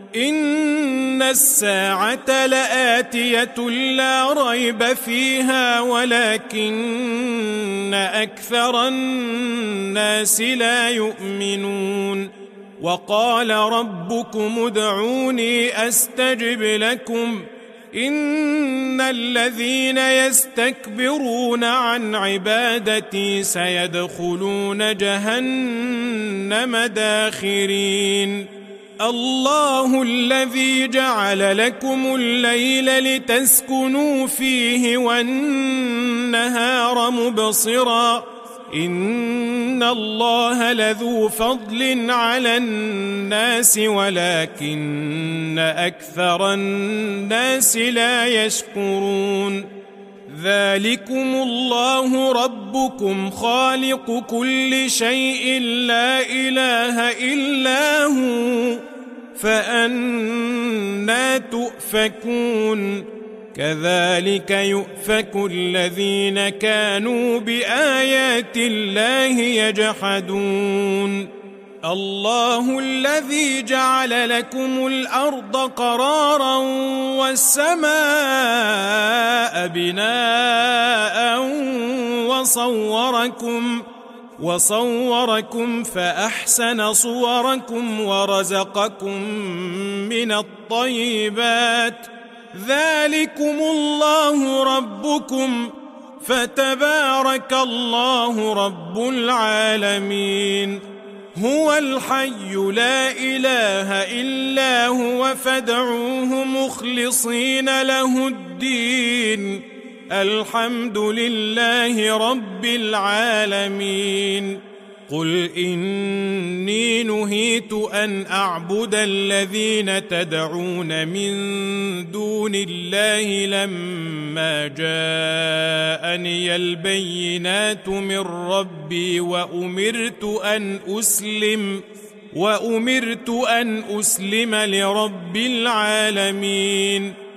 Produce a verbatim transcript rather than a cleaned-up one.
إن الساعة لآتية لا ريب فيها ولكن أكثر الناس لا يؤمنون وقال ربكم ادعوني أستجب لكم إن الذين يستكبرون عن عبادتي سيدخلون جهنم داخرين الله الذي جعل لكم الليل لتسكنوا فيه والنهار مبصرا إن الله لذو فضل على الناس ولكن أكثر الناس لا يشكرون ذلكم الله ربكم خالق كل شيء لا إله إلا هو فأنى تؤفكون كذلك يؤفك الذين كانوا بآيات الله يجحدون الله الذي جعل لكم الأرض قرارا والسماء بناء وصوركم وصوركم فأحسن صوركم ورزقكم من الطيبات ذلكم الله ربكم فتبارك الله رب العالمين هو الحي لا إله إلا هو فادعوه مخلصين له الدين الحمد لله رب العالمين قل إني نهيت أن أعبد الذين تدعون من دون الله لما جاءني البينات من ربي وأمرت أن أسلم وأمرت أن أسلم لرب العالمين